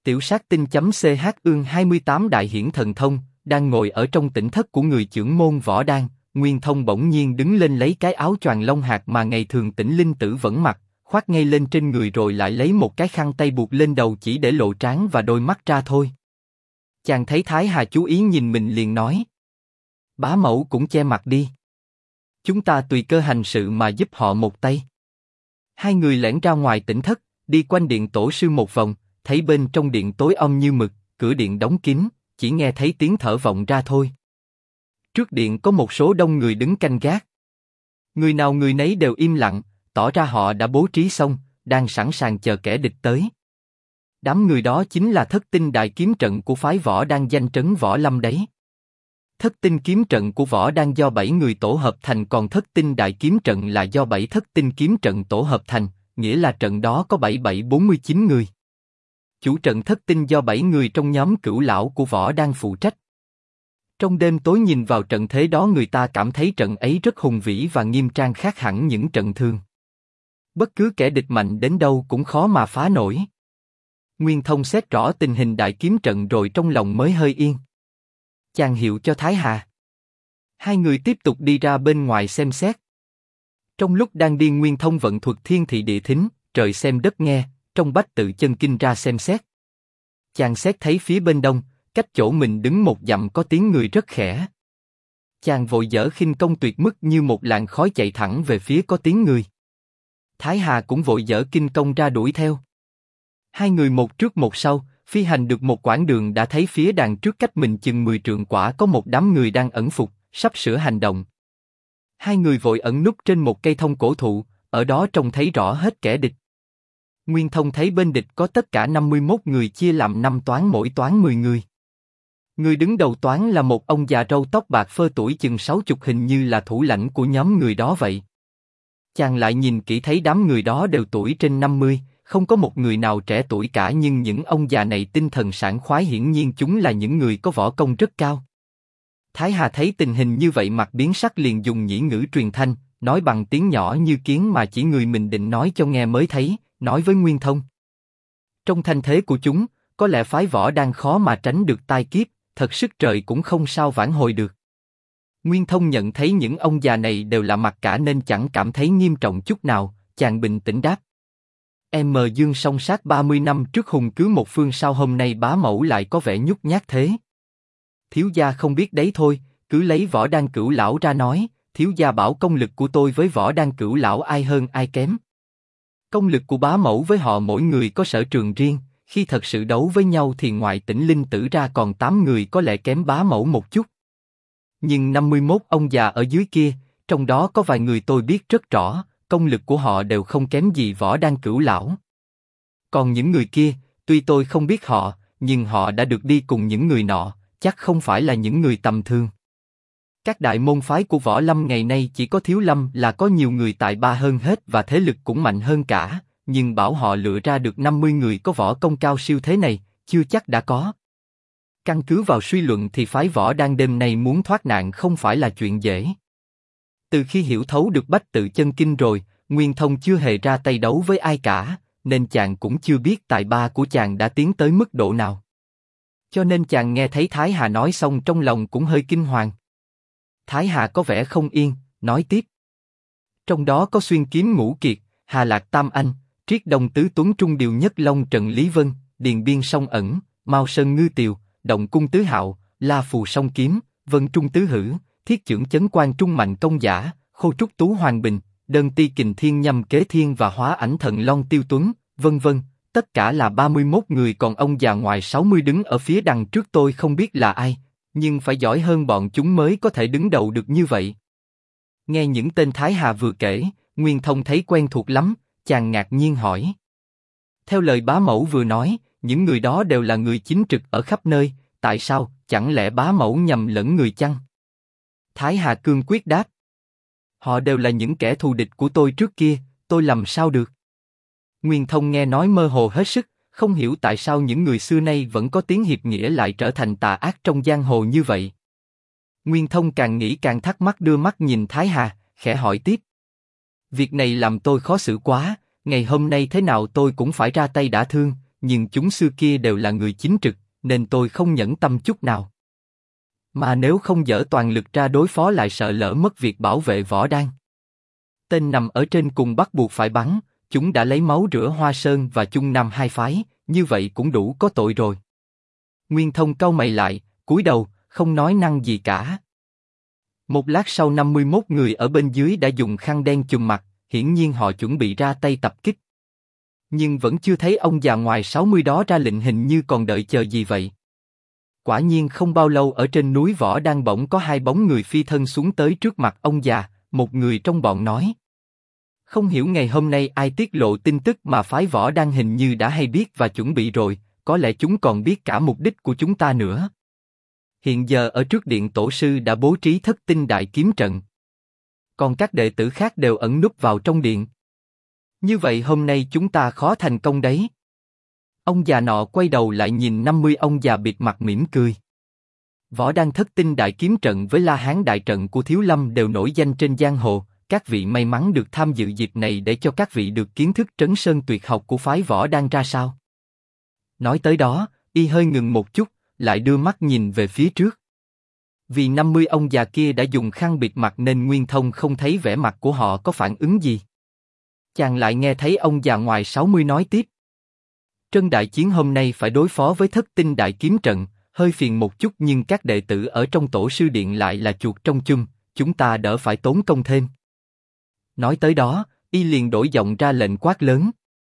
Tiểu sát tinh.ch ương 28 đại hiển thần thông, đang ngồi ở trong tỉnh thất của người chưởng môn Võ Đan, Nguyên Thông bỗng nhiên đứng lên lấy cái áo choàng lông hạt mà ngày thường Tĩnh Linh Tử vẫn mặc, khoác ngay lên trên người rồi lại lấy một cái khăn tay buộc lên đầu chỉ để lộ trán và đôi mắt ra thôi. Chàng thấy Thái Hà chú ý nhìn mình liền nói: Bá mẫu cũng che mặt đi. Chúng ta tùy cơ hành sự mà giúp họ một tay. Hai người lẻn ra ngoài tỉnh thất, đi quanh điện tổ sư một vòng, thấy bên trong điện tối om như mực, cửa điện đóng kín, chỉ nghe thấy tiếng thở vọng ra thôi. Trước điện có một số đông người đứng canh gác. Người nào người nấy đều im lặng, tỏ ra họ đã bố trí xong, đang sẵn sàng chờ kẻ địch tới. Đám người đó chính là Thất Tinh Đại Kiếm Trận của phái Võ Đan danh trấn Võ Lâm đấy. Thất Tinh Kiếm Trận của Võ Đan do 7 người tổ hợp thành, còn Thất Tinh Đại Kiếm Trận là do 7 Thất Tinh Kiếm Trận tổ hợp thành, nghĩa là trận đó có 7-7-49 người. Chủ trận Thất Tinh do 7 người trong nhóm Cửu Lão của Võ Đan phụ trách. Trong đêm tối nhìn vào trận thế đó, người ta cảm thấy trận ấy rất hùng vĩ và nghiêm trang, khác hẳn những trận thường. Bất cứ kẻ địch mạnh đến đâu cũng khó mà phá nổi. Nguyên Thông xét rõ tình hình đại kiếm trận rồi trong lòng mới hơi yên. Chàng hiệu cho Thái Hà. Hai người tiếp tục đi ra bên ngoài xem xét. Trong lúc đang đi, Nguyên Thông vận thuật thiên thị địa thính, trời xem đất nghe, trong Bách Tự Chân Kinh ra xem xét. Chàng xét thấy phía bên đông, cách chỗ mình đứng một dặm có tiếng người rất khẽ. Chàng vội dở khinh công tuyệt mức như một làn khói chạy thẳng về phía có tiếng người. Thái Hà cũng vội dở kinh công ra đuổi theo. Hai người một trước một sau, phi hành được một quãng đường đã thấy phía đằng trước cách mình chừng 10 trượng quả có một đám người đang ẩn phục, sắp sửa hành động. Hai người vội ẩn núp trên một cây thông cổ thụ, ở đó trông thấy rõ hết kẻ địch. Nguyên Thông thấy bên địch có tất cả 51 người chia làm 5 toán, mỗi toán 10 người. Người đứng đầu toán là một ông già râu tóc bạc phơ tuổi chừng 60, hình như là thủ lãnh của nhóm người đó vậy. Chàng lại nhìn kỹ thấy đám người đó đều tuổi trên 50, không có một người nào trẻ tuổi cả, nhưng những ông già này tinh thần sảng khoái, hiển nhiên chúng là những người có võ công rất cao. Thái Hà thấy tình hình như vậy mặt biến sắc, liền dùng nhĩ ngữ truyền thanh, nói bằng tiếng nhỏ như kiến mà chỉ người mình định nói cho nghe mới thấy, nói với Nguyên Thông. Trong thanh thế của chúng, có lẽ phái Võ Đan khó mà tránh được tai kiếp, thật sức trời cũng không sao vãn hồi được. Nguyên Thông nhận thấy những ông già này đều lạ mặt cả nên chẳng cảm thấy nghiêm trọng chút nào, chàng bình tĩnh đáp. M Dương song sát 30 năm trước hùng cứ một phương, sao hôm nay bá mẫu lại có vẻ nhút nhát thế? Thiếu gia không biết đấy thôi, cứ lấy Võ Đan Cửu Lão ra nói, thiếu gia bảo công lực của tôi với Võ Đan Cửu Lão ai hơn ai kém. Công lực của bá mẫu với họ mỗi người có sở trường riêng, khi thật sự đấu với nhau thì ngoại Tĩnh Linh Tử ra còn 8 người có lẽ kém bá mẫu một chút. Nhưng 51 ông già ở dưới kia, trong đó có vài người tôi biết rất rõ, công lực của họ đều không kém gì Võ Đan Cửu Lão. Còn những người kia, tuy tôi không biết họ, nhưng họ đã được đi cùng những người nọ, chắc không phải là những người tầm thường. Các đại môn phái của Võ Lâm ngày nay chỉ có Thiếu Lâm là có nhiều người tài ba hơn hết và thế lực cũng mạnh hơn cả, nhưng bảo họ lựa ra được 50 người có võ công cao siêu thế này, chưa chắc đã có. Căn cứ vào suy luận thì phái Võ Đan đêm nay muốn thoát nạn không phải là chuyện dễ. Từ khi hiểu thấu được Bách Tự Chân Kinh rồi, Nguyên Thông chưa hề ra tay đấu với ai cả, nên chàng cũng chưa biết tài ba của chàng đã tiến tới mức độ nào. Cho nên chàng nghe thấy Thái Hà nói xong trong lòng cũng hơi kinh hoàng. Thái Hà có vẻ không yên, nói tiếp. Trong đó có Xuyên Kiếm Ngũ Kiệt, Hà Lạc Tam Anh, Triết Đông Tứ Tuấn, Trung Điều Nhất Long Trần Lý Vân, Điền Biên Song Ẩn, Mao Sơn Ngư Tiều, Động Cung Tứ Hạo, La Phù Song Kiếm, Vân Trung Tứ Hử, Thiết Chưởng Chấn Quan Trung Mạnh Công Giả, Khô Trúc Tú Hoàng Bình, Đơn Ti Kình Thiên Nhâm Kế Thiên và Hóa Ảnh Thần Long Tiêu Tuấn, vân vân, tất cả là 31 người, còn ông già ngoài 60 đứng ở phía đằng trước tôi không biết là ai, nhưng phải giỏi hơn bọn chúng mới có thể đứng đầu được như vậy. Nghe những tên Thái Hà vừa kể, Nguyên Thông thấy quen thuộc lắm, chàng ngạc nhiên hỏi. Theo lời bá mẫu vừa nói, những người đó đều là người chính trực ở khắp nơi, tại sao, chẳng lẽ bá mẫu nhầm lẫn người chăng? Thái Hà cương quyết đáp. Họ đều là những kẻ thù địch của tôi trước kia, tôi làm sao được? Nguyên Thông nghe nói mơ hồ hết sức, không hiểu tại sao những người xưa nay vẫn có tiếng hiệp nghĩa lại trở thành tà ác trong giang hồ như vậy. Nguyên Thông càng nghĩ càng thắc mắc, đưa mắt nhìn Thái Hà, khẽ hỏi tiếp. Việc này làm tôi khó xử quá, ngày hôm nay thế nào tôi cũng phải ra tay đả thương, nhưng chúng xưa kia đều là người chính trực, nên tôi không nhẫn tâm chút nào. Mà nếu không dở toàn lực ra đối phó lại sợ lỡ mất việc bảo vệ Võ Đan. Tên nằm ở trên cùng bắt buộc phải bắn, chúng đã lấy máu rửa Hoa Sơn và Chung Nam hai phái, như vậy cũng đủ có tội rồi. Nguyên Thông cau mày lại, cúi đầu, không nói năng gì cả. Một lát sau 51 người ở bên dưới đã dùng khăn đen chùm mặt, hiển nhiên họ chuẩn bị ra tay tập kích. Nhưng vẫn chưa thấy ông già ngoài 60 đó ra lệnh, hình như còn đợi chờ gì vậy. Quả nhiên không bao lâu ở trên núi Võ Đan bỗng có hai bóng người phi thân xuống tới trước mặt ông già, một người trong bọn nói. Không hiểu ngày hôm nay ai tiết lộ tin tức mà phái Võ Đan hình như đã hay biết và chuẩn bị rồi, có lẽ chúng còn biết cả mục đích của chúng ta nữa. Hiện giờ ở trước điện tổ sư đã bố trí thất tinh đại kiếm trận. Còn các đệ tử khác đều ẩn núp vào trong điện. Như vậy hôm nay chúng ta khó thành công đấy. Ông già nọ quay đầu lại nhìn 50 ông già bịt mặt mỉm cười. Võ Đan thất tinh đại kiếm trận với La Hán đại trận của Thiếu Lâm đều nổi danh trên giang hồ. Các vị may mắn được tham dự dịp này để cho các vị được kiến thức trấn sơn tuyệt học của phái Võ Đan ra sao. Nói tới đó, y hơi ngừng một chút, lại đưa mắt nhìn về phía trước. Vì 50 ông già kia đã dùng khăn bịt mặt nên Nguyên Thông không thấy vẻ mặt của họ có phản ứng gì. Chàng lại nghe thấy ông già ngoài 60 nói tiếp. Trân đại chiến hôm nay phải đối phó với thất tinh đại kiếm trận, hơi phiền một chút nhưng các đệ tử ở trong tổ sư điện lại là chuột trong chum, chúng ta đỡ phải tốn công thêm. Nói tới đó, y liền đổi giọng ra lệnh quát lớn.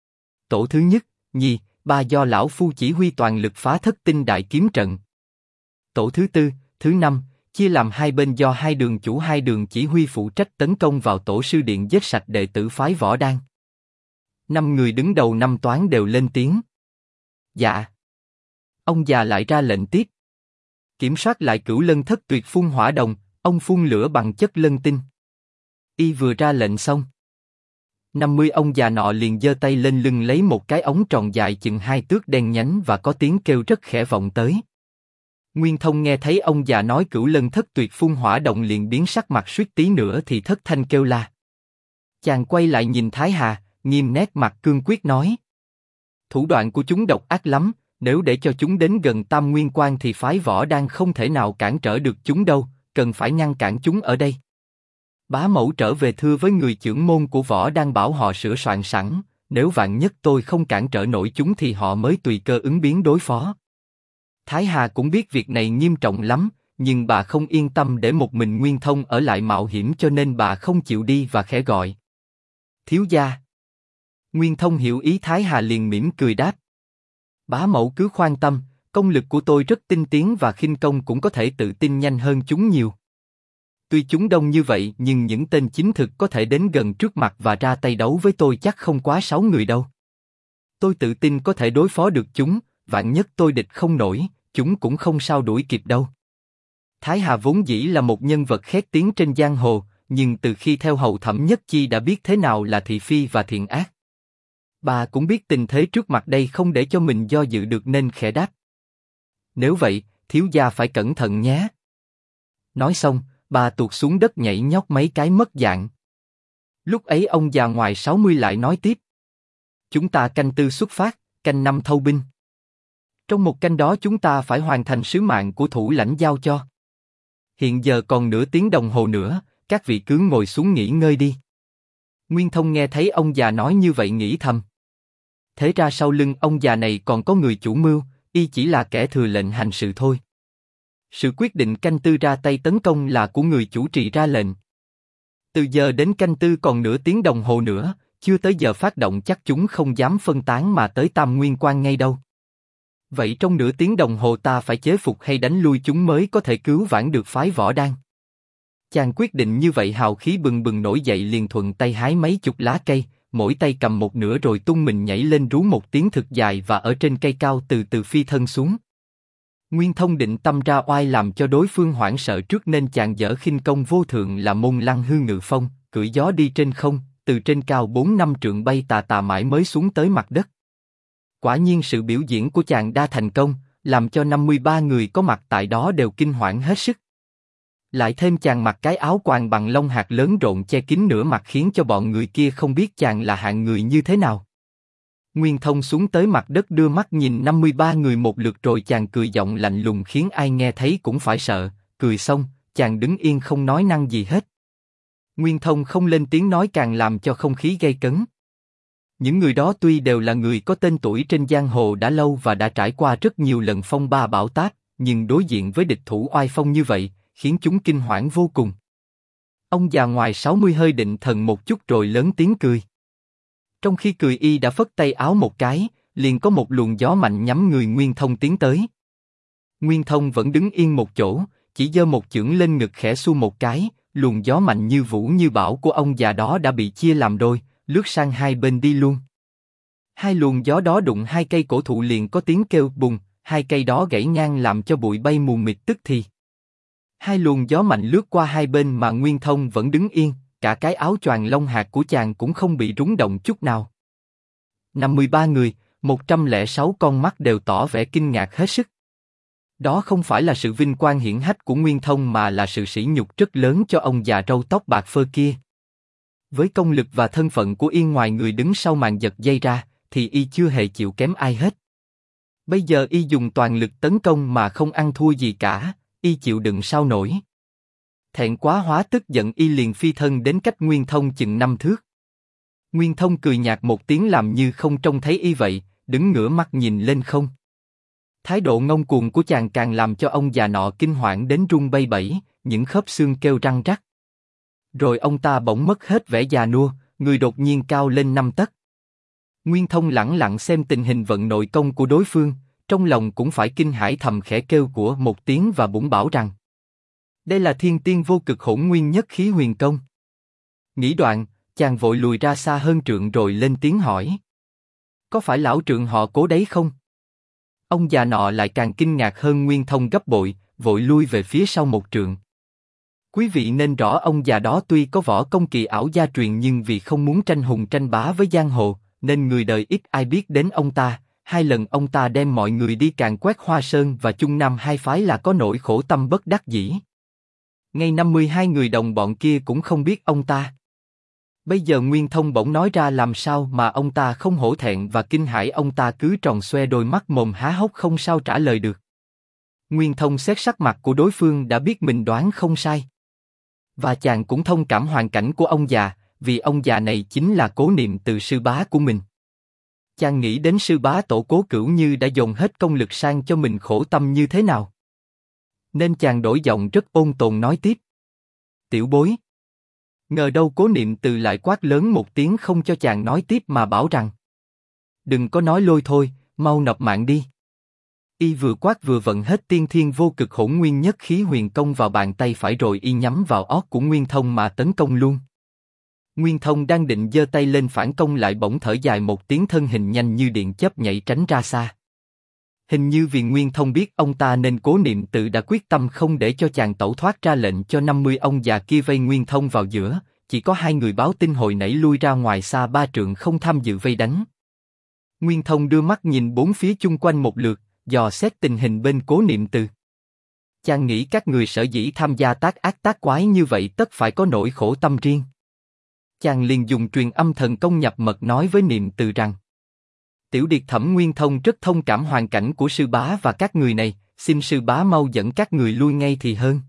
Tổ thứ nhất, nhì, ba do lão phu chỉ huy toàn lực phá thất tinh đại kiếm trận. Tổ thứ tư, thứ năm, chia làm hai bên do hai đường chủ hai đường chỉ huy phụ trách tấn công vào tổ sư điện giết sạch đệ tử phái Võ Đan. 5 người đứng đầu năm toán đều lên tiếng. Dạ. Ông già lại ra lệnh tiếp. Kiểm soát lại Cửu Lân thất tuyệt phun hỏa đồng, ông phun lửa bằng chất lân tinh. Y vừa ra lệnh xong, 50 ông già nọ liền giơ tay lên lưng lấy một cái ống tròn dài chừng 2 tước đen nhánh và có tiếng kêu rất khẽ vọng tới. Nguyên Thông nghe thấy ông già nói Cửu Lân thất tuyệt phun hỏa động liền biến sắc mặt, suýt tí nữa thì thất thanh kêu la. Chàng quay lại nhìn Thái Hà, nghiêm nét mặt cương quyết nói. Thủ đoạn của chúng độc ác lắm, nếu để cho chúng đến gần Tam Nguyên Quan thì phái Võ Đan không thể nào cản trở được chúng đâu, cần phải ngăn cản chúng ở đây. Bá mẫu trở về thưa với người chưởng môn của Võ Đan bảo họ sửa soạn sẵn, nếu vạn nhất tôi không cản trở nổi chúng thì họ mới tùy cơ ứng biến đối phó. Thái Hà cũng biết việc này nghiêm trọng lắm, nhưng bà không yên tâm để một mình Nguyên Thông ở lại mạo hiểm cho nên bà không chịu đi và khẽ gọi. Thiếu gia. Nguyên Thông hiểu ý Thái Hà liền mỉm cười đáp. Bá mẫu cứ khoan tâm, công lực của tôi rất tinh tiến và khinh công cũng có thể tự tin nhanh hơn chúng nhiều. Tuy chúng đông như vậy nhưng những tên chính thực có thể đến gần trước mặt và ra tay đấu với tôi chắc không quá 6 người đâu. Tôi tự tin có thể đối phó được chúng, vạn nhất tôi địch không nổi, chúng cũng không sao đuổi kịp đâu. Thái Hà vốn dĩ là một nhân vật khét tiếng trên giang hồ, nhưng từ khi theo hầu Thẩm Nhất Chi đã biết thế nào là thị phi và thiện ác. Bà cũng biết tình thế trước mặt đây không để cho mình do dự được nên khẽ đáp. Nếu vậy, thiếu gia phải cẩn thận nhé. Nói xong, bà tuột xuống đất nhảy nhót mấy cái mất dạng. Lúc ấy ông già ngoài 60 lại nói tiếp. Chúng ta canh tư xuất phát, canh năm thâu binh. Trong một canh đó chúng ta phải hoàn thành sứ mạng của thủ lãnh giao cho. Hiện giờ còn nửa tiếng đồng hồ nữa, các vị cứ ngồi xuống nghỉ ngơi đi. Nguyên Thông nghe thấy ông già nói như vậy nghĩ thầm. Thế ra sau lưng ông già này còn có người chủ mưu, y chỉ là kẻ thừa lệnh hành sự thôi. Sự quyết định canh tư ra tay tấn công là của người chủ trì ra lệnh. Từ giờ đến canh tư còn nửa tiếng đồng hồ nữa, chưa tới giờ phát động chắc chúng không dám phân tán mà tới Tam Nguyên Quan ngay đâu. Vậy trong nửa tiếng đồng hồ ta phải chế phục hay đánh lui chúng mới có thể cứu vãn được phái Võ Đan. Chàng quyết định như vậy hào khí bừng bừng nổi dậy liền thuận tay hái mấy chục lá cây, mỗi tay cầm một nửa rồi tung mình nhảy lên rú một tiếng thực dài và ở trên cây cao từ từ phi thân xuống. Nguyên Thông định tâm ra oai làm cho đối phương hoảng sợ trước nên chàng dở khinh công vô thượng là Môn Lăng Hư Ngự Phong, cưỡi gió đi trên không, từ trên cao 4-5 trượng bay tà tà mãi mới xuống tới mặt đất. Quả nhiên sự biểu diễn của chàng đa thành công, làm cho 53 người có mặt tại đó đều kinh hoảng hết sức. Lại thêm chàng mặc cái áo choàng bằng lông hạt lớn rộn che kín nửa mặt khiến cho bọn người kia không biết chàng là hạng người như thế nào. Nguyên Thông xuống tới mặt đất đưa mắt nhìn 53 người một lượt rồi chàng cười giọng lạnh lùng khiến ai nghe thấy cũng phải sợ, cười xong, chàng đứng yên không nói năng gì hết. Nguyên Thông không lên tiếng nói càng làm cho không khí gay cấn. Những người đó tuy đều là người có tên tuổi trên giang hồ đã lâu và đã trải qua rất nhiều lần phong ba bão táp, nhưng đối diện với địch thủ oai phong như vậy, khiến chúng kinh hoảng vô cùng. Ông già ngoài 60 hơi định thần một chút rồi lớn tiếng cười. Trong khi cười y đã phất tay áo một cái, liền có một luồng gió mạnh nhắm người Nguyên Thông tiến tới. Nguyên Thông vẫn đứng yên một chỗ, chỉ giơ một chưởng lên ngực khẽ xu một cái, luồng gió mạnh như vũ như bão của ông già đó đã bị chia làm đôi, lướt sang hai bên đi luôn. Hai luồng gió đó đụng hai cây cổ thụ liền có tiếng kêu bùng, hai cây đó gãy ngang làm cho bụi bay mù mịt tức thì. Hai luồng gió mạnh lướt qua hai bên mà Nguyên Thông vẫn đứng yên, cả cái áo choàng lông hạt của chàng cũng không bị rúng động chút nào. 53 người, 106 con mắt đều tỏ vẻ kinh ngạc hết sức. Đó không phải là sự vinh quang hiển hách của Nguyên Thông mà là sự sỉ nhục rất lớn cho ông già râu tóc bạc phơ kia. Với công lực và thân phận của y ngoài người đứng sau màn giật dây ra, thì y chưa hề chịu kém ai hết. Bây giờ y dùng toàn lực tấn công mà không ăn thua gì cả, y chịu đựng sao nổi. Thẹn quá hóa tức giận y liền phi thân đến cách Nguyên Thông chừng 5 thước. Nguyên Thông cười nhạt một tiếng làm như không trông thấy y vậy, đứng ngửa mắt nhìn lên không. Thái độ ngông cuồng của chàng càng làm cho ông già nọ kinh hoảng đến run bẩy bẩy, những khớp xương kêu răng rắc. Rồi ông ta bỗng mất hết vẻ già nua, người đột nhiên cao lên 5 tấc. Nguyên Thông lẳng lặng xem tình hình vận nội công của đối phương, trong lòng cũng phải kinh hãi thầm khẽ kêu của một tiếng và bủng bảo rằng: đây là thiên tiên vô cực hỗn nguyên nhất khí huyền công. Nghĩ đoạn, chàng vội lùi ra xa hơn trượng rồi lên tiếng hỏi: có phải lão trượng họ Cố đấy không? Ông già nọ lại càng kinh ngạc hơn Nguyên Thông gấp bội, vội lui về phía sau một trượng. Quý vị nên rõ ông già đó tuy có võ công kỳ ảo gia truyền nhưng vì không muốn tranh hùng tranh bá với giang hồ, nên người đời ít ai biết đến ông ta. 2 lần ông ta đem mọi người đi càn quét Hoa Sơn và Trung Nam hai phái là có nỗi khổ tâm bất đắc dĩ. Ngay 52 người đồng bọn kia cũng không biết ông ta. Bây giờ Nguyên Thông bỗng nói ra làm sao mà ông ta không hổ thẹn và kinh hãi, ông ta cứ tròn xoe đôi mắt mồm há hốc không sao trả lời được. Nguyên Thông xét sắc mặt của đối phương đã biết mình đoán không sai. Và chàng cũng thông cảm hoàn cảnh của ông già, vì ông già này chính là Cố Niệm Từ sư bá của mình. Chàng nghĩ đến sư bá tổ Cố Cửu Như đã dồn hết công lực sang cho mình khổ tâm như thế nào. Nên chàng đổi giọng rất ôn tồn nói tiếp: tiểu bối. Ngờ đâu Cố Niệm Từ lại quát lớn một tiếng không cho chàng nói tiếp mà bảo rằng: đừng có nói lôi thôi, mau nộp mạng đi. Y vừa quát vừa vận hết tiên thiên vô cực hỗn nguyên nhất khí huyền công vào bàn tay phải rồi y nhắm vào ót của Nguyên Thông mà tấn công luôn. Nguyên Thông đang định giơ tay lên phản công lại bỗng thở dài một tiếng, thân hình nhanh như điện chớp nhảy tránh ra xa. Hình như vì Nguyên Thông biết ông ta nên Cố Niệm Từ đã quyết tâm không để cho chàng tẩu thoát, ra lệnh cho 50 ông già kia vây Nguyên Thông vào giữa, chỉ có 2 người báo tin hồi nãy lui ra ngoài xa 3 trượng không tham dự vây đánh. Nguyên Thông đưa mắt nhìn bốn phía chung quanh một lượt, dò xét tình hình bên Cố Niệm Từ. Chàng nghĩ các người sở dĩ tham gia tác ác tác quái như vậy tất phải có nỗi khổ tâm riêng. Chàng liền dùng truyền âm thần công nhập mật nói với Niệm Từ rằng: tiểu điệt Thẩm Nguyên Thông rất thông cảm hoàn cảnh của sư bá và các người này, xin sư bá mau dẫn các người lui ngay thì hơn.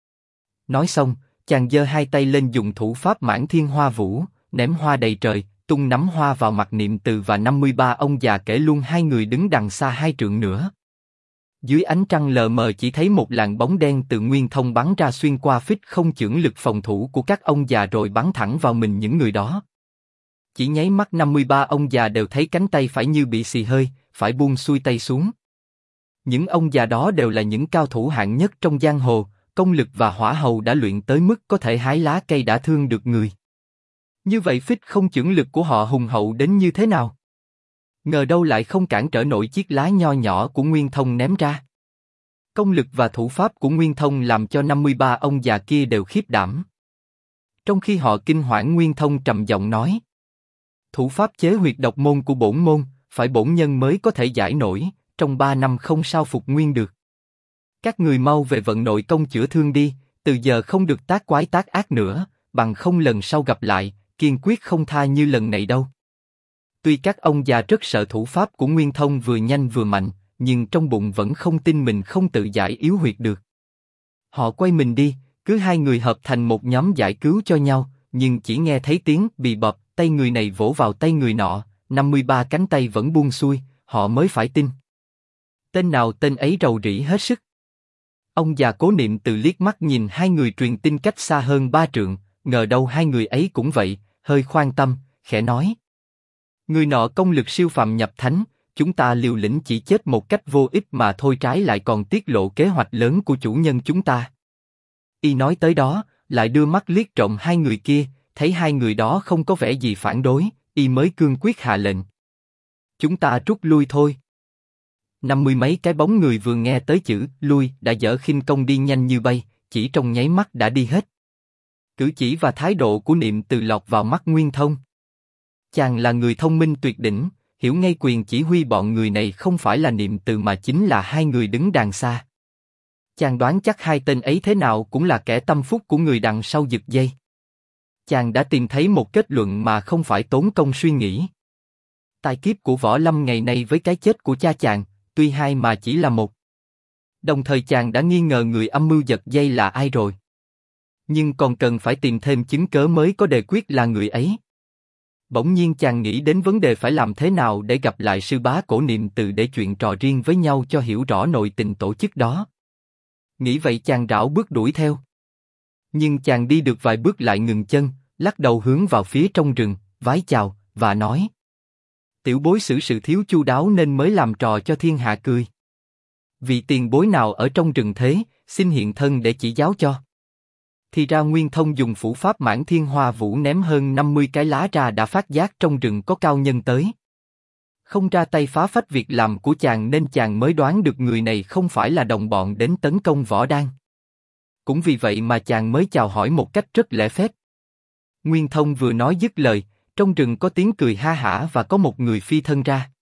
Nói xong, chàng giơ 2 tay lên dùng thủ pháp Mãn Thiên Hoa Vũ, ném hoa đầy trời, tung nắm hoa vào mặt Niệm Từ và 53 ông già, kể luôn 2 người đứng đằng xa 2 trượng nữa. Dưới ánh trăng lờ mờ chỉ thấy một làn bóng đen từ Nguyên Thông bắn ra xuyên qua phích không chưởng lực phòng thủ của các ông già rồi bắn thẳng vào mình những người đó. Chỉ nháy mắt 53 ông già đều thấy cánh tay phải như bị xì hơi, phải buông xuôi tay xuống. Những ông già đó đều là những cao thủ hạng nhất trong giang hồ, công lực và hỏa hầu đã luyện tới mức có thể hái lá cây đã thương được người. Như vậy phích không chưởng lực của họ hùng hậu đến như thế nào? Ngờ đâu lại không cản trở nổi chiếc lá nho nhỏ của Nguyên Thông ném ra. Công lực và thủ pháp của Nguyên Thông làm cho 53 ông già kia đều khiếp đảm. Trong khi họ kinh hoảng, Nguyên Thông trầm giọng nói: thủ pháp chế huyệt độc môn của bổn môn, phải bổn nhân mới có thể giải nổi, trong 3 năm không sao phục nguyên được. Các người mau về vận nội công chữa thương đi, từ giờ không được tác quái tác ác nữa, bằng không lần sau gặp lại, kiên quyết không tha như lần này đâu. Tuy các ông già rất sợ thủ pháp của Nguyên Thông vừa nhanh vừa mạnh, nhưng trong bụng vẫn không tin mình không tự giải yếu huyệt được. Họ quay mình đi, cứ hai người hợp thành một nhóm giải cứu cho nhau, nhưng chỉ nghe thấy tiếng bì bọp, tay người này vỗ vào tay người nọ, 53 cánh tay vẫn buông xuôi, họ mới phải tin. Tên nào tên ấy rầu rĩ hết sức. Ông già Cố Niệm Từ liếc mắt nhìn hai người truyền tin cách xa hơn 3 trượng, ngờ đâu hai người ấy cũng vậy, hơi khoan tâm, khẽ nói. Người nọ công lực siêu phàm nhập thánh, chúng ta liều lĩnh chỉ chết một cách vô ích mà thôi, trái lại còn tiết lộ kế hoạch lớn của chủ nhân chúng ta. Y nói tới đó, lại đưa mắt liếc trộm hai người kia, thấy hai người đó không có vẻ gì phản đối, Y mới cương quyết hạ lệnh. Chúng ta rút lui thôi. 50 mấy cái bóng người vừa nghe tới chữ lui đã dở khinh công đi nhanh như bay, chỉ trong nháy mắt đã đi hết. Cử chỉ và thái độ của Niệm Từ lọt vào mắt Nguyên Thông. Chàng là người thông minh tuyệt đỉnh, hiểu ngay quyền chỉ huy bọn người này không phải là Niệm Từ mà chính là hai người đứng đằng xa. Chàng đoán chắc hai tên ấy thế nào cũng là kẻ tâm phúc của người đằng sau giật dây. Chàng đã tìm thấy một kết luận mà không phải tốn công suy nghĩ. Tai kiếp của Võ Lâm ngày nay với cái chết của cha chàng, tuy hai mà chỉ là một. Đồng thời chàng đã nghi ngờ người âm mưu giật dây là ai rồi. Nhưng còn cần phải tìm thêm chứng cớ mới có đề quyết là người ấy. Bỗng nhiên chàng nghĩ đến vấn đề phải làm thế nào để gặp lại sư bá Cổ Niệm Từ để chuyện trò riêng với nhau cho hiểu rõ nội tình tổ chức đó. Nghĩ vậy chàng rảo bước đuổi theo. Nhưng chàng đi được vài bước lại ngừng chân, lắc đầu hướng vào phía trong rừng, vái chào, và nói. Tiểu bối xử sự thiếu chu đáo nên mới làm trò cho thiên hạ cười. Vị tiền bối nào ở trong rừng thế, xin hiện thân để chỉ giáo cho. Thì ra Nguyên Thông dùng phủ pháp Mãn Thiên Hoa Vũ ném hơn 50 cái lá ra đã phát giác trong rừng có cao nhân tới. Không ra tay phá phách việc làm của chàng nên chàng mới đoán được người này không phải là đồng bọn đến tấn công Võ Đan. Cũng vì vậy mà chàng mới chào hỏi một cách rất lễ phép. Nguyên Thông vừa nói dứt lời, trong rừng có tiếng cười ha hả và có một người phi thân ra.